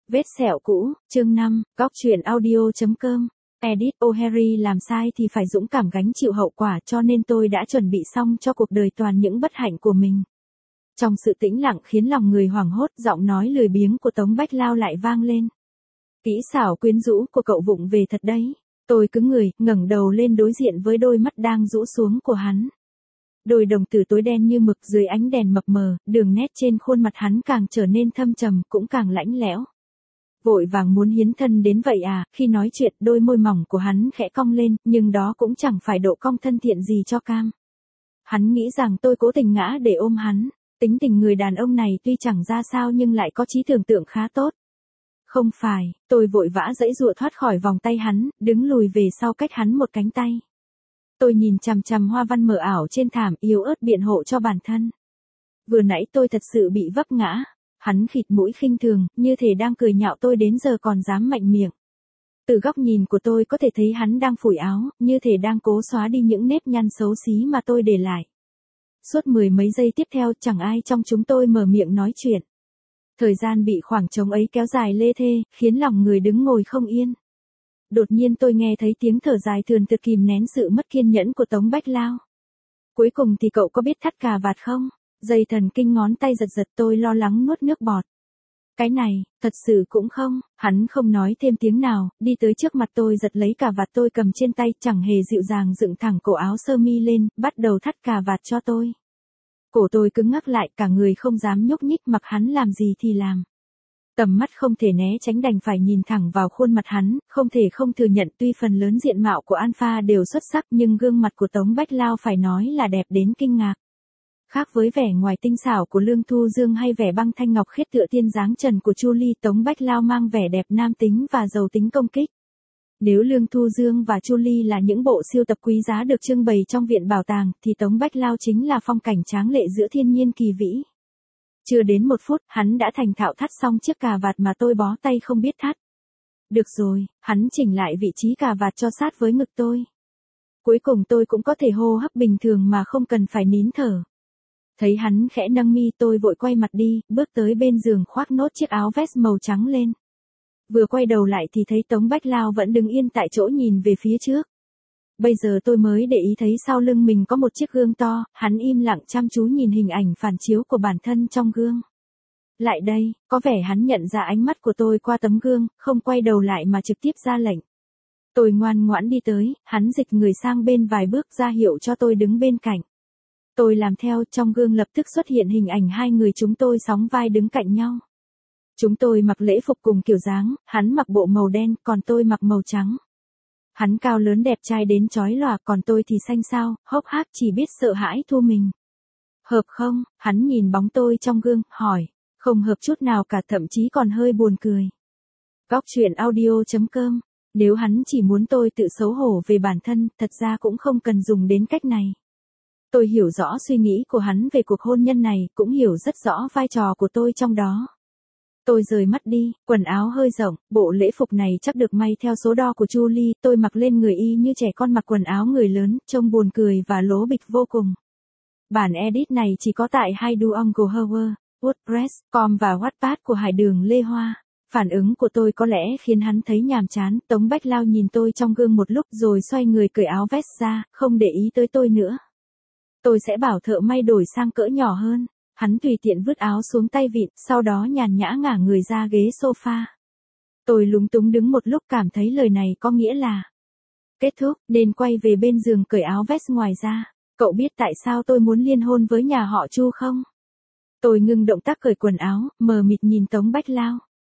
Vết sẹo cũ, chương 5, góc truyện audio.com. Edith O'Harry làm sai thì phải dũng cảm gánh chịu hậu quả, cho nên tôi đã chuẩn bị xong cho cuộc đời toàn những bất hạnh của mình. Trong sự tĩnh lặng khiến lòng người hoảng hốt, giọng nói lười biếng của Tống Bách Lao lại vang lên. Kỹ xảo quyến rũ của cậu vụng về thật đấy. Tôi cứng người, ngẩng đầu lên đối diện với đôi mắt đang rũ xuống của hắn. Đôi đồng tử tối đen như mực dưới ánh đèn mập mờ, đường nét trên khuôn mặt hắn càng trở nên thâm trầm, cũng càng lạnh lẽo. Vội vàng muốn hiến thân đến vậy à? Khi nói chuyện, đôi môi mỏng của hắn khẽ cong lên, nhưng đó cũng chẳng phải độ cong thân thiện gì cho cam. Hắn nghĩ rằng tôi cố tình ngã để ôm hắn. Tính tình người đàn ông này tuy chẳng ra sao nhưng lại có trí tưởng tượng khá tốt. Không phải, tôi vội vã giãy giụa thoát khỏi vòng tay hắn, đứng lùi về sau cách hắn một cánh tay. Tôi nhìn chằm chằm hoa văn mờ ảo trên thảm, yếu ớt biện hộ cho bản thân. Vừa nãy tôi thật sự bị vấp ngã. Hắn khịt mũi khinh thường, như thể đang cười nhạo tôi đến giờ còn dám mạnh miệng. Từ góc nhìn của tôi có thể thấy hắn đang phủi áo, như thể đang cố xóa đi những nếp nhăn xấu xí mà tôi để lại. Suốt 10 mấy giây tiếp theo chẳng ai trong chúng tôi mở miệng nói chuyện. Thời gian bị khoảng trống ấy kéo dài lê thê, khiến lòng người đứng ngồi không yên. Đột nhiên tôi nghe thấy tiếng thở dài thườn thượt kìm nén sự mất kiên nhẫn của Tống Bách Lao. Cuối cùng thì cậu có biết thắt cà vạt không? Dây thần kinh ngón tay giật giật, tôi lo lắng nuốt nước bọt. Cái này, thật sự cũng không. Hắn không nói thêm tiếng nào, đi tới trước mặt tôi giật lấy cà vạt tôi cầm trên tay, chẳng hề dịu dàng dựng thẳng cổ áo sơ mi lên, bắt đầu thắt cà vạt cho tôi. Cổ tôi cứng ngắc lại, cả người không dám nhúc nhích, mặc hắn làm gì thì làm. Tầm mắt không thể né tránh, đành phải nhìn thẳng vào khuôn mặt hắn, không thể không thừa nhận tuy phần lớn diện mạo của Alpha đều xuất sắc nhưng gương mặt của Tống Bách Lao phải nói là đẹp đến kinh ngạc. Khác với vẻ ngoài tinh xảo của Lương Thu Dương hay vẻ băng thanh ngọc khiết tựa tiên dáng trần của Chu Ly, Tống Bách Lao mang vẻ đẹp nam tính và giàu tính công kích. Nếu Lương Thu Dương và Chu Ly là những bộ sưu tập quý giá được trưng bày trong viện bảo tàng, thì Tống Bách Lao chính là phong cảnh tráng lệ giữa thiên nhiên kỳ vĩ. Chưa đến 1 phút, hắn đã thành thạo thắt xong chiếc cà vạt mà tôi bó tay không biết thắt. Được rồi, hắn chỉnh lại vị trí cà vạt cho sát với ngực tôi. Cuối cùng tôi cũng có thể hô hấp bình thường mà không cần phải nín thở. Thấy hắn khẽ nâng mi, tôi vội quay mặt đi, bước tới bên giường khoác nốt chiếc áo vest màu trắng lên. Vừa quay đầu lại thì thấy Tống Bách Lao vẫn đứng yên tại chỗ nhìn về phía trước. Bây giờ tôi mới để ý thấy sau lưng mình có một chiếc gương to, hắn im lặng chăm chú nhìn hình ảnh phản chiếu của bản thân trong gương. Lại đây, có vẻ hắn nhận ra ánh mắt của tôi qua tấm gương, không quay đầu lại mà trực tiếp ra lệnh. Tôi ngoan ngoãn đi tới, hắn dịch người sang bên vài bước ra hiệu cho tôi đứng bên cạnh. Tôi làm theo, trong gương lập tức xuất hiện hình ảnh hai người chúng tôi sóng vai đứng cạnh nhau. Chúng tôi mặc lễ phục cùng kiểu dáng, hắn mặc bộ màu đen, còn tôi mặc màu trắng. Hắn cao lớn đẹp trai đến chói lòa, còn tôi thì xanh xao, hốc hác chỉ biết sợ hãi thua mình. Hợp không? Hắn nhìn bóng tôi trong gương, hỏi. Không hợp chút nào cả, thậm chí còn hơi buồn cười. Góc truyện audio.com. Nếu hắn chỉ muốn tôi tự xấu hổ về bản thân, thật ra cũng không cần dùng đến cách này. Tôi hiểu rõ suy nghĩ của hắn về cuộc hôn nhân này, cũng hiểu rất rõ vai trò của tôi trong đó. Tôi rời mắt đi, quần áo hơi rộng, bộ lễ phục này chắc được may theo số đo của Chu Ly, tôi mặc lên người y như trẻ con mặc quần áo người lớn, trông buồn cười và lố bịch vô cùng. Bản edit này chỉ có tại HiDuonGoHower, WordPress.com và Wattpad của Hải Đường Lê Hoa. Phản ứng của tôi có lẽ khiến hắn thấy nhàm chán. Tống Bách Lao nhìn tôi trong gương một lúc rồi xoay người cởi áo vest ra, không để ý tới tôi nữa. Tôi sẽ bảo thợ may đổi sang cỡ nhỏ hơn. Hắn tùy tiện vứt áo xuống tay vịn, sau đó nhàn nhã ngả người ra ghế sofa. Tôi lúng túng đứng một lúc, cảm thấy lời này có nghĩa là kết thúc, nên quay về bên giường cởi áo vest ngoài ra. Cậu biết tại sao tôi muốn liên hôn với nhà họ Chu không? Tôi ngưng động tác cởi quần áo, mờ mịt nhìn Tống Bách Lao.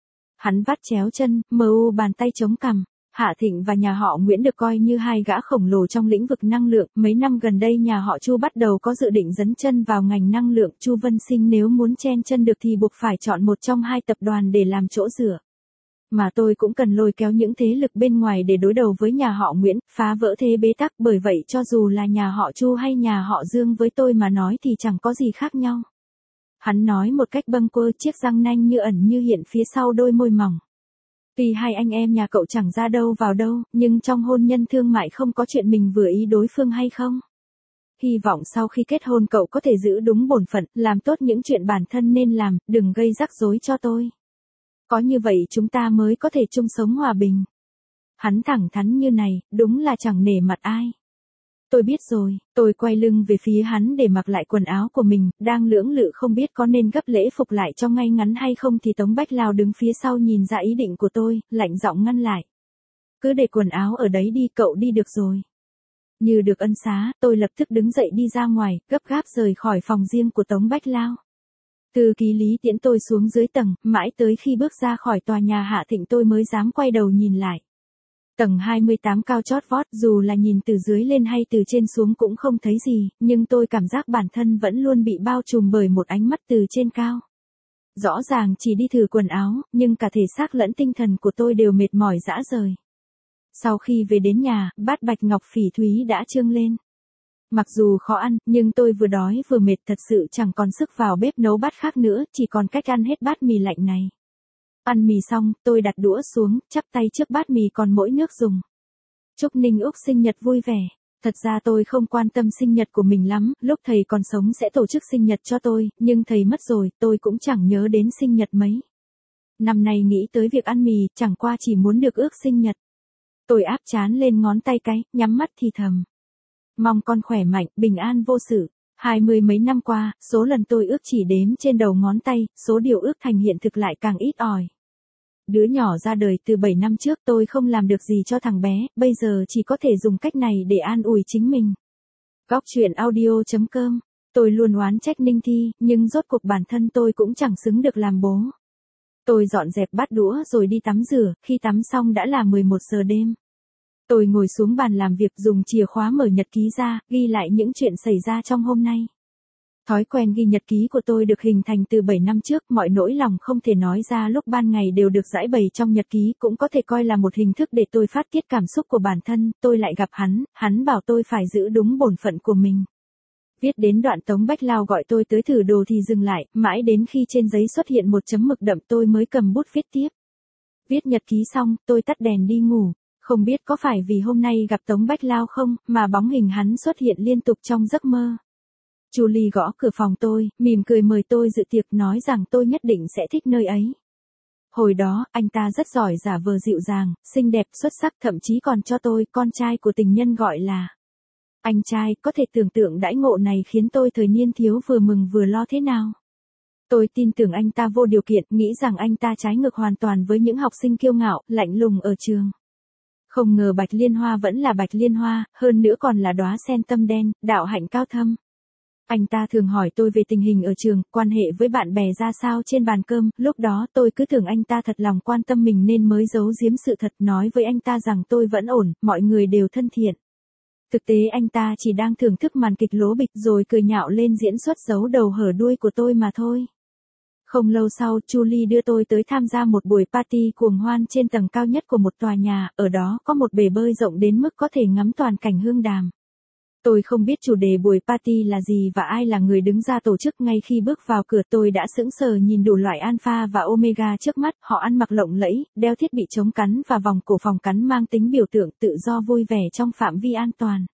Hắn vắt chéo chân, bàn tay chống cằm. Hạ Thịnh và nhà họ Nguyễn được coi như hai gã khổng lồ trong lĩnh vực năng lượng. Mấy năm gần đây nhà họ Chu bắt đầu có dự định dấn chân vào ngành năng lượng. Chu Vân Sinh nếu muốn chen chân được thì buộc phải chọn một trong hai tập đoàn để làm chỗ dựa. Mà tôi cũng cần lôi kéo những thế lực bên ngoài để đối đầu với nhà họ Nguyễn, phá vỡ thế bế tắc. Bởi vậy cho dù là nhà họ Chu hay nhà họ Dương với tôi mà nói thì chẳng có gì khác nhau. Hắn nói một cách bâng quơ, chiếc răng nanh như ẩn như hiện phía sau đôi môi mỏng. Tuy hai anh em nhà cậu chẳng ra đâu vào đâu, nhưng trong hôn nhân thương mại không có chuyện mình vừa ý đối phương hay không. Hy vọng sau khi kết hôn cậu có thể giữ đúng bổn phận, làm tốt những chuyện bản thân nên làm, đừng gây rắc rối cho tôi. Có như vậy chúng ta mới có thể chung sống hòa bình. Hắn thẳng thắn như này, đúng là chẳng nể mặt ai. Tôi biết rồi, tôi quay lưng về phía hắn để mặc lại quần áo của mình, đang lưỡng lự không biết có nên gấp lễ phục lại cho ngay ngắn hay không thì Tống Bách Lao đứng phía sau nhìn ra ý định của tôi, lạnh giọng ngăn lại. Cứ để quần áo ở đấy đi, cậu đi được rồi. Như được ân xá, tôi lập tức đứng dậy đi ra ngoài, gấp gáp rời khỏi phòng riêng của Tống Bách Lao. Thư ký Lý tiễn tôi xuống dưới tầng, mãi tới khi bước ra khỏi tòa nhà Hạ Thịnh tôi mới dám quay đầu nhìn lại. Tầng 28 cao chót vót, dù là nhìn từ dưới lên hay từ trên xuống cũng không thấy gì, nhưng tôi cảm giác bản thân vẫn luôn bị bao trùm bởi một ánh mắt từ trên cao. Rõ ràng chỉ đi thử quần áo, nhưng cả thể xác lẫn tinh thần của tôi đều mệt mỏi rã rời. Sau khi về đến nhà, bát bạch ngọc phỉ thúy đã chưng lên. Mặc dù khó ăn, nhưng tôi vừa đói vừa mệt thật sự chẳng còn sức vào bếp nấu bát khác nữa, chỉ còn cách ăn hết bát mì lạnh này. Ăn mì xong, tôi đặt đũa xuống, chắp tay trước bát mì còn mỗi nước dùng. Chúc Ninh Úc sinh nhật vui vẻ. Thật ra tôi không quan tâm sinh nhật của mình lắm, lúc thầy còn sống sẽ tổ chức sinh nhật cho tôi, nhưng thầy mất rồi, tôi cũng chẳng nhớ đến sinh nhật mấy. Năm nay nghĩ tới việc ăn mì, chẳng qua chỉ muốn được ước sinh nhật. Tôi áp trán lên ngón tay cái, nhắm mắt thì thầm. Mong con khỏe mạnh, bình an vô sự. 20 mấy năm qua, số lần tôi ước chỉ đếm trên đầu ngón tay, số điều ước thành hiện thực lại càng ít ỏi. Đứa nhỏ ra đời từ 7 năm trước tôi không làm được gì cho thằng bé, bây giờ chỉ có thể dùng cách này để an ủi chính mình. Góc truyện audio.com. Tôi luôn oán trách Ninh Thi, nhưng rốt cuộc bản thân tôi cũng chẳng xứng được làm bố. Tôi dọn dẹp bát đũa rồi đi tắm rửa, khi tắm xong đã là 11 giờ đêm. Tôi ngồi xuống bàn làm việc dùng chìa khóa mở nhật ký ra, ghi lại những chuyện xảy ra trong hôm nay. Thói quen ghi nhật ký của tôi được hình thành từ 7 năm trước, mọi nỗi lòng không thể nói ra lúc ban ngày đều được giãi bày trong nhật ký, cũng có thể coi là một hình thức để tôi phát tiết cảm xúc của bản thân. Tôi lại gặp hắn bảo tôi phải giữ đúng bổn phận của mình. Viết đến đoạn Tống Bách Lao gọi tôi tới thử đồ thì dừng lại, mãi đến khi trên giấy xuất hiện một chấm mực đậm tôi mới cầm bút viết tiếp. Viết nhật ký xong, tôi tắt đèn đi ngủ. Không biết có phải vì hôm nay gặp Tống Bách Lao không, mà bóng hình hắn xuất hiện liên tục trong giấc mơ. Julie gõ cửa phòng tôi, mỉm cười mời tôi dự tiệc, nói rằng tôi nhất định sẽ thích nơi ấy. Hồi đó, anh ta rất giỏi giả vờ dịu dàng, xinh đẹp, xuất sắc, thậm chí còn cho tôi, con trai của tình nhân gọi là anh trai. Có thể tưởng tượng đãi ngộ này khiến tôi thời niên thiếu vừa mừng vừa lo thế nào. Tôi tin tưởng anh ta vô điều kiện, nghĩ rằng anh ta trái ngược hoàn toàn với những học sinh kiêu ngạo, lạnh lùng ở trường. Không ngờ Bạch Liên Hoa vẫn là Bạch Liên Hoa, hơn nữa còn là đóa sen tâm đen, đạo hạnh cao thâm. Anh ta thường hỏi tôi về tình hình ở trường, quan hệ với bạn bè ra sao trên bàn cơm, lúc đó tôi cứ tưởng anh ta thật lòng quan tâm mình nên mới giấu giếm sự thật, nói với anh ta rằng tôi vẫn ổn, mọi người đều thân thiện. Thực tế anh ta chỉ đang thưởng thức màn kịch lố bịch rồi cười nhạo lên diễn xuất giấu đầu hở đuôi của tôi mà thôi. Không lâu sau, Julie đưa tôi tới tham gia một buổi party cuồng hoan trên tầng cao nhất của một tòa nhà, ở đó có một bể bơi rộng đến mức có thể ngắm toàn cảnh hương đàm. Tôi không biết chủ đề buổi party là gì và ai là người đứng ra tổ chức. Ngay khi bước vào cửa tôi đã sững sờ nhìn đủ loại alpha và omega trước mắt, họ ăn mặc lộng lẫy, đeo thiết bị chống cắn và vòng cổ phòng cắn mang tính biểu tượng tự do vui vẻ trong phạm vi an toàn.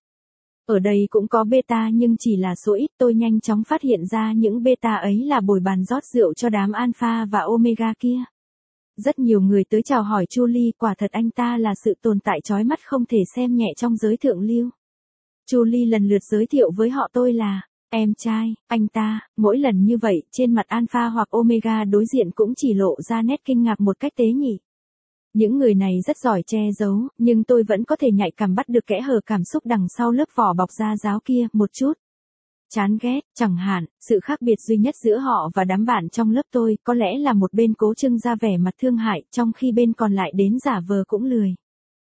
Ở đây cũng có beta nhưng chỉ là số ít, tôi nhanh chóng phát hiện ra những beta ấy là bồi bàn rót rượu cho đám alpha và omega kia. Rất nhiều người tới chào hỏi Julie, quả thật anh ta là sự tồn tại chói mắt không thể xem nhẹ trong giới thượng lưu. Julie lần lượt giới thiệu với họ tôi là em trai anh ta, mỗi lần như vậy, trên mặt alpha hoặc omega đối diện cũng chỉ lộ ra nét kinh ngạc một cách tế nhị. Những người này rất giỏi che giấu, nhưng tôi vẫn có thể nhạy cảm bắt được kẽ hở cảm xúc đằng sau lớp vỏ bọc da giáo kia, một chút chán ghét, chẳng hạn. Sự khác biệt duy nhất giữa họ và đám bạn trong lớp tôi, có lẽ là một bên cố trưng ra vẻ mặt thương hại, trong khi bên còn lại đến giả vờ cũng lười.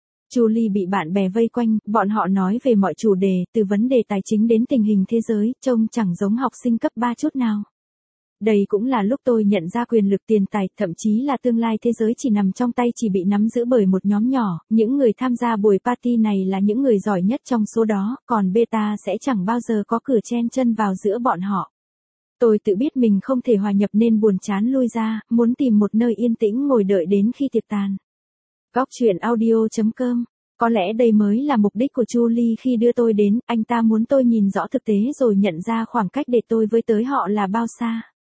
Julie bị bạn bè vây quanh, bọn họ nói về mọi chủ đề, từ vấn đề tài chính đến tình hình thế giới, trông chẳng giống học sinh cấp 3 chút nào. Đây cũng là lúc tôi nhận ra quyền lực tiền tài, thậm chí là tương lai thế giới chỉ nằm trong tay, chỉ bị nắm giữ bởi một nhóm nhỏ. Những người tham gia buổi party này là những người giỏi nhất trong số đó, còn beta sẽ chẳng bao giờ có cửa chen chân vào giữa bọn họ. Tôi tự biết mình không thể hòa nhập nên buồn chán lui ra, muốn tìm một nơi yên tĩnh ngồi đợi đến khi tiệc tàn. Góc truyện audio.com. Có lẽ đây mới là mục đích của Julie khi đưa tôi đến, anh ta muốn tôi nhìn rõ thực tế rồi nhận ra khoảng cách để tôi với tới họ là bao xa.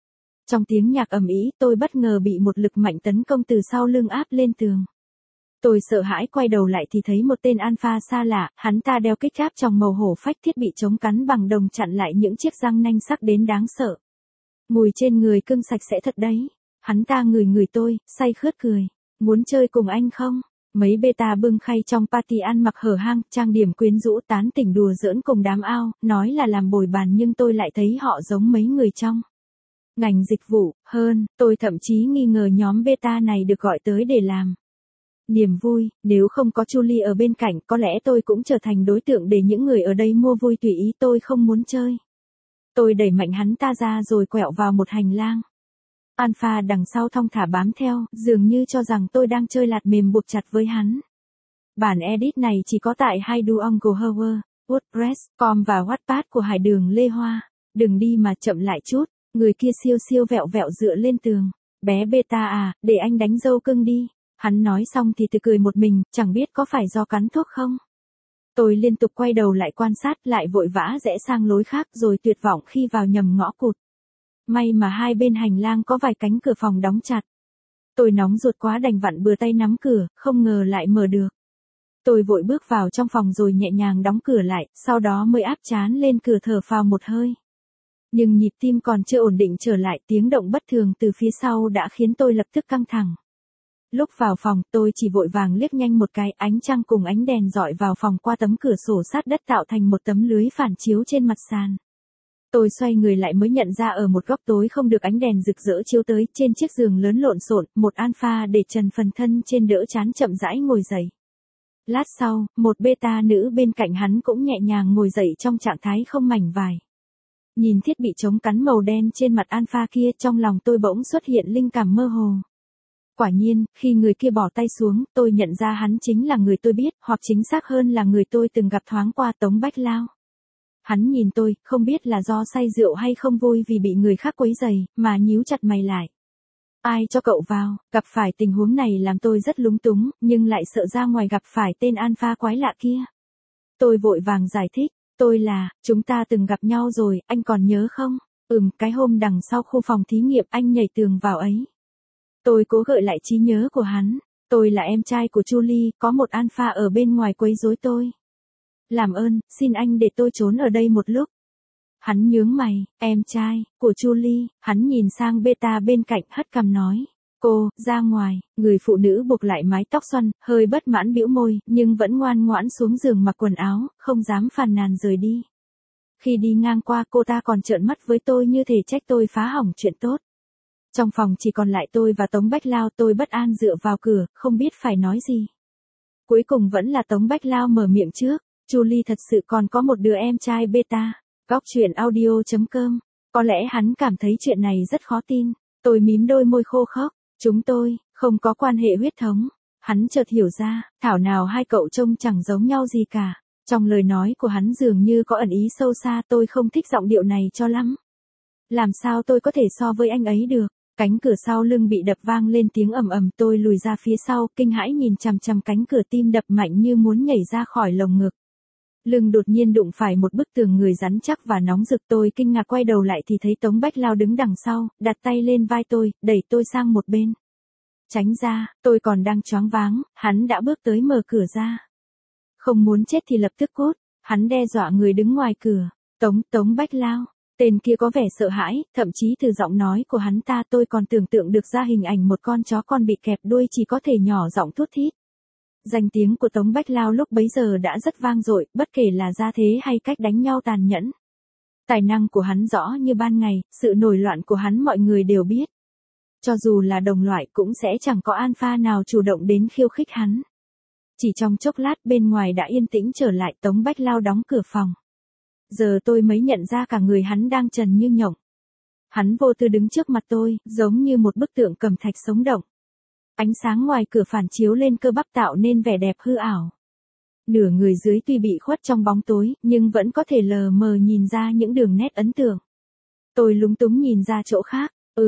Trong tiếng nhạc ầm ĩ, tôi bất ngờ bị một lực mạnh tấn công từ sau lưng áp lên tường. Tôi sợ hãi quay đầu lại thì thấy một tên alpha xa lạ, hắn ta đeo kích giáp trong màu hổ phách, thiết bị chống cắn bằng đồng chặn lại những chiếc răng nanh sắc đến đáng sợ. Mùi trên người cưng sạch sẽ thật đấy. Hắn ta ngửi ngửi tôi, say khướt cười. Muốn chơi cùng anh không? Mấy beta bưng khay trong party ăn mặc hở hang, trang điểm quyến rũ, tán tỉnh đùa giỡn cùng đám ao, nói là làm bồi bàn, nhưng tôi lại thấy họ giống mấy người trong ngành dịch vụ. Hơn, tôi thậm chí nghi ngờ nhóm beta này được gọi tới để làm niềm vui. Nếu không có Julie ở bên cạnh, có lẽ tôi cũng trở thành đối tượng để những người ở đây mua vui tùy ý. Tôi không muốn chơi. Tôi đẩy mạnh hắn ta ra rồi quẹo vào một hành lang. Alpha đằng sau thong thả bám theo, dường như cho rằng tôi đang chơi lạt mềm buộc chặt với hắn. Bản edit này chỉ có tại HiDuonGoHower, WordPress.com và Wattpad của Hải Đường Lê Hoa. Đừng đi mà chậm lại chút. Người kia siêu siêu vẹo vẹo dựa lên tường. Bé beta à, để anh đánh dâu cưng đi. Hắn nói xong thì tự cười một mình, chẳng biết có phải do cắn thuốc không. Tôi liên tục quay đầu lại quan sát, lại vội vã rẽ sang lối khác rồi tuyệt vọng khi vào nhầm ngõ cụt. May mà hai bên hành lang có vài cánh cửa phòng đóng chặt. Tôi nóng ruột quá đành vặn bừa tay nắm cửa, không ngờ lại mở được. Tôi vội bước vào trong phòng rồi nhẹ nhàng đóng cửa lại, sau đó mới áp trán lên cửa thở phào một hơi. Nhưng nhịp tim còn chưa ổn định trở lại, tiếng động bất thường từ phía sau đã khiến tôi lập tức căng thẳng. Lúc vào phòng, tôi chỉ vội vàng liếc nhanh một cái, ánh trăng cùng ánh đèn rọi vào phòng qua tấm cửa sổ sát đất tạo thành một tấm lưới phản chiếu trên mặt sàn. Tôi xoay người lại mới nhận ra ở một góc tối không được ánh đèn rực rỡ chiếu tới, trên chiếc giường lớn lộn xộn, một alpha để trần phần thân trên đỡ trán chậm rãi ngồi dậy. Lát sau, một beta nữ bên cạnh hắn cũng nhẹ nhàng ngồi dậy trong trạng thái không mảnh vải. Nhìn thiết bị chống cắn màu đen trên mặt alpha kia, trong lòng tôi bỗng xuất hiện linh cảm mơ hồ. Quả nhiên, khi người kia bỏ tay xuống, tôi nhận ra hắn chính là người tôi biết, hoặc chính xác hơn là người tôi từng gặp thoáng qua, Tống Bách Lao. Hắn nhìn tôi, không biết là do say rượu hay không vui vì bị người khác quấy rầy, mà nhíu chặt mày lại. Ai cho cậu vào? Gặp phải tình huống này làm tôi rất lúng túng, nhưng lại sợ ra ngoài gặp phải tên alpha quái lạ kia. Tôi vội vàng giải thích, chúng ta từng gặp nhau rồi, anh còn nhớ không? Cái hôm đằng sau khu phòng thí nghiệm anh nhảy tường vào ấy. Tôi cố gợi lại trí nhớ của hắn. Tôi là em trai của Julie, có một alpha ở bên ngoài quấy rối tôi. Làm ơn, xin anh để tôi trốn ở đây một lúc. Hắn nhướng mày, em trai của Julie. Hắn nhìn sang beta bên cạnh, hất cằm nói. Cô, ra ngoài. Người phụ nữ buộc lại mái tóc xoăn, hơi bất mãn bĩu môi, nhưng vẫn ngoan ngoãn xuống giường mặc quần áo, không dám phàn nàn rời đi. Khi đi ngang qua, cô ta còn trợn mắt với tôi như thể trách tôi phá hỏng chuyện tốt. Trong phòng chỉ còn lại tôi và Tống Bách Lao, tôi bất an dựa vào cửa, không biết phải nói gì. Cuối cùng vẫn là Tống Bách Lao mở miệng trước. Julie thật sự còn có một đứa em trai beta. Góc truyện audio.com. Có lẽ hắn cảm thấy chuyện này rất khó tin. Tôi mím đôi môi khô khốc. Chúng tôi không có quan hệ huyết thống. Hắn chợt hiểu ra, thảo nào hai cậu trông chẳng giống nhau gì cả. Trong lời nói của hắn dường như có ẩn ý sâu xa, tôi không thích giọng điệu này cho lắm. Làm sao tôi có thể so với anh ấy được? Cánh cửa sau lưng bị đập vang lên tiếng ầm ầm, tôi lùi ra phía sau, kinh hãi nhìn chằm chằm cánh cửa, tim đập mạnh như muốn nhảy ra khỏi lồng ngực. Lưng đột nhiên đụng phải một bức tường người rắn chắc và nóng rực, tôi kinh ngạc quay đầu lại thì thấy Tống Bách Lao đứng đằng sau, đặt tay lên vai tôi, đẩy tôi sang một bên. Tránh ra, tôi còn đang choáng váng, hắn đã bước tới mở cửa ra. Không muốn chết thì lập tức cút, hắn đe dọa người đứng ngoài cửa. Tống Bách Lao. Tên kia có vẻ sợ hãi, thậm chí từ giọng nói của hắn ta tôi còn tưởng tượng được ra hình ảnh một con chó con bị kẹp đuôi chỉ có thể nhỏ giọng thút thít. Danh tiếng của Tống Bách Lao lúc bấy giờ đã rất vang dội, bất kể là gia thế hay cách đánh nhau tàn nhẫn. Tài năng của hắn rõ như ban ngày, sự nổi loạn của hắn mọi người đều biết. Cho dù là đồng loại cũng sẽ chẳng có alpha nào chủ động đến khiêu khích hắn. Chỉ trong chốc lát bên ngoài đã yên tĩnh trở lại, Tống Bách Lao đóng cửa phòng. Giờ tôi mới nhận ra cả người hắn đang trần như nhộng. Hắn vô tư đứng trước mặt tôi, giống như một bức tượng cẩm thạch sống động. Ánh sáng ngoài cửa phản chiếu lên cơ bắp tạo nên vẻ đẹp hư ảo. Nửa người dưới tuy bị khuất trong bóng tối, nhưng vẫn có thể lờ mờ nhìn ra những đường nét ấn tượng. Tôi lúng túng nhìn ra chỗ khác.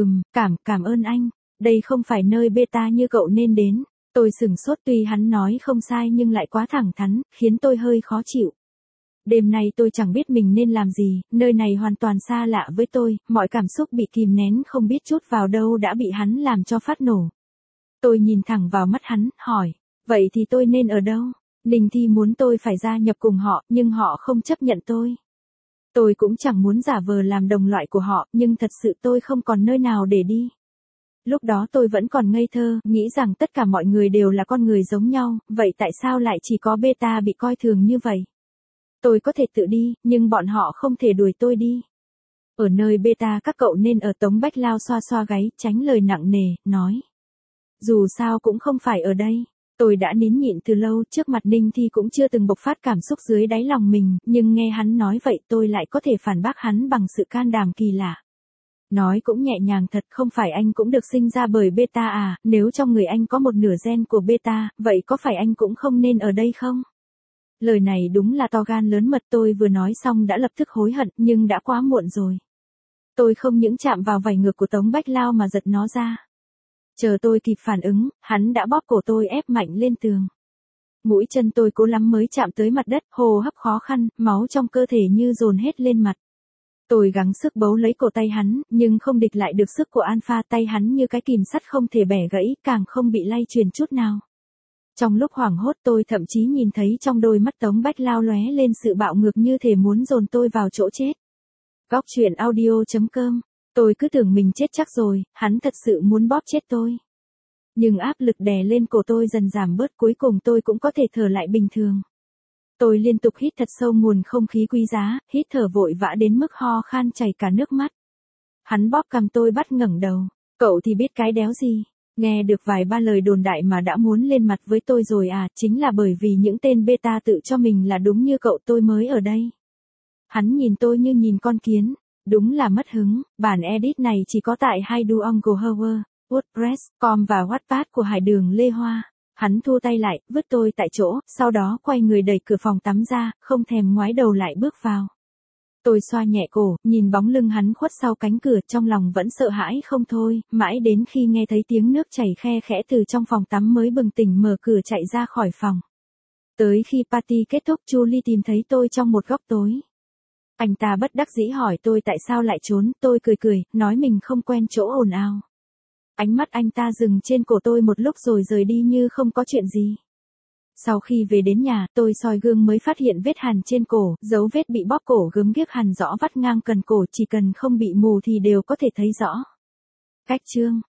Cảm ơn anh. Đây không phải nơi beta như cậu nên đến. Tôi sửng sốt, tuy hắn nói không sai nhưng lại quá thẳng thắn, khiến tôi hơi khó chịu. Đêm nay tôi chẳng biết mình nên làm gì, nơi này hoàn toàn xa lạ với tôi, mọi cảm xúc bị kìm nén không biết chút vào đâu đã bị hắn làm cho phát nổ. Tôi nhìn thẳng vào mắt hắn, hỏi, vậy thì tôi nên ở đâu? Ninh Thi muốn tôi phải gia nhập cùng họ, nhưng họ không chấp nhận tôi. Tôi cũng chẳng muốn giả vờ làm đồng loại của họ, nhưng thật sự tôi không còn nơi nào để đi. Lúc đó tôi vẫn còn ngây thơ, nghĩ rằng tất cả mọi người đều là con người giống nhau, vậy tại sao lại chỉ có beta bị coi thường như vậy? Tôi có thể tự đi, nhưng bọn họ không thể đuổi tôi đi. Ở nơi beta các cậu nên ở. Tống Bách Lao xoa xoa gáy, tránh lời nặng nề, nói. Dù sao cũng không phải ở đây. Tôi đã nín nhịn từ lâu, trước mặt Ninh Thi cũng chưa từng bộc phát cảm xúc dưới đáy lòng mình, nhưng nghe hắn nói vậy tôi lại có thể phản bác hắn bằng sự can đảm kỳ lạ. Nói cũng nhẹ nhàng thật, không phải anh cũng được sinh ra bởi beta à, nếu trong người anh có một nửa gen của beta, vậy có phải anh cũng không nên ở đây không? Lời này đúng là to gan lớn mật, tôi vừa nói xong đã lập tức hối hận, nhưng đã quá muộn rồi. Tôi không những chạm vào vảy ngược của Tống Bách Lao mà giật nó ra. Chờ tôi kịp phản ứng, hắn đã bóp cổ tôi ép mạnh lên tường. Mũi chân tôi cố lắm mới chạm tới mặt đất, hô hấp khó khăn, máu trong cơ thể như dồn hết lên mặt. Tôi gắng sức bấu lấy cổ tay hắn, nhưng không địch lại được sức của Alpha, tay hắn như cái kìm sắt không thể bẻ gãy, càng không bị lay truyền chút nào. Trong lúc hoảng hốt tôi thậm chí nhìn thấy trong đôi mắt Tống Bách Lao lóe lên sự bạo ngược như thể muốn dồn tôi vào chỗ chết. Góc truyện audio.com. Tôi cứ tưởng mình chết chắc rồi, hắn thật sự muốn bóp chết tôi. Nhưng áp lực đè lên cổ tôi dần giảm bớt, cuối cùng tôi cũng có thể thở lại bình thường. Tôi liên tục hít thật sâu nguồn không khí quý giá, hít thở vội vã đến mức ho khan chảy cả nước mắt. Hắn bóp cằm tôi bắt ngẩng đầu. Cậu thì biết cái đéo gì. Nghe được vài ba lời đồn đại mà đã muốn lên mặt với tôi rồi à, chính là bởi vì những tên beta tự cho mình là đúng như cậu tôi mới ở đây. Hắn nhìn tôi như nhìn con kiến. Đúng là mất hứng, bản edit này chỉ có tại HiDuonGoHower, WordPress.com và Wattpad của Hải Đường Lê Hoa. Hắn thua tay lại, vứt tôi tại chỗ, sau đó quay người đẩy cửa phòng tắm ra, không thèm ngoái đầu lại bước vào. Tôi xoa nhẹ cổ, nhìn bóng lưng hắn khuất sau cánh cửa, trong lòng vẫn sợ hãi không thôi, mãi đến khi nghe thấy tiếng nước chảy khe khẽ từ trong phòng tắm mới bừng tỉnh mở cửa chạy ra khỏi phòng. Tới khi party kết thúc, Julie tìm thấy tôi trong một góc tối. Anh ta bất đắc dĩ hỏi tôi tại sao lại trốn, tôi cười cười, nói mình không quen chỗ ồn ào. Ánh mắt anh ta dừng trên cổ tôi một lúc rồi rời đi như không có chuyện gì. Sau khi về đến nhà, tôi soi gương mới phát hiện vết hằn trên cổ, dấu vết bị bóp cổ gớm ghiếc hằn rõ vắt ngang cần cổ, chỉ cần không bị mù thì đều có thể thấy rõ. Cách chương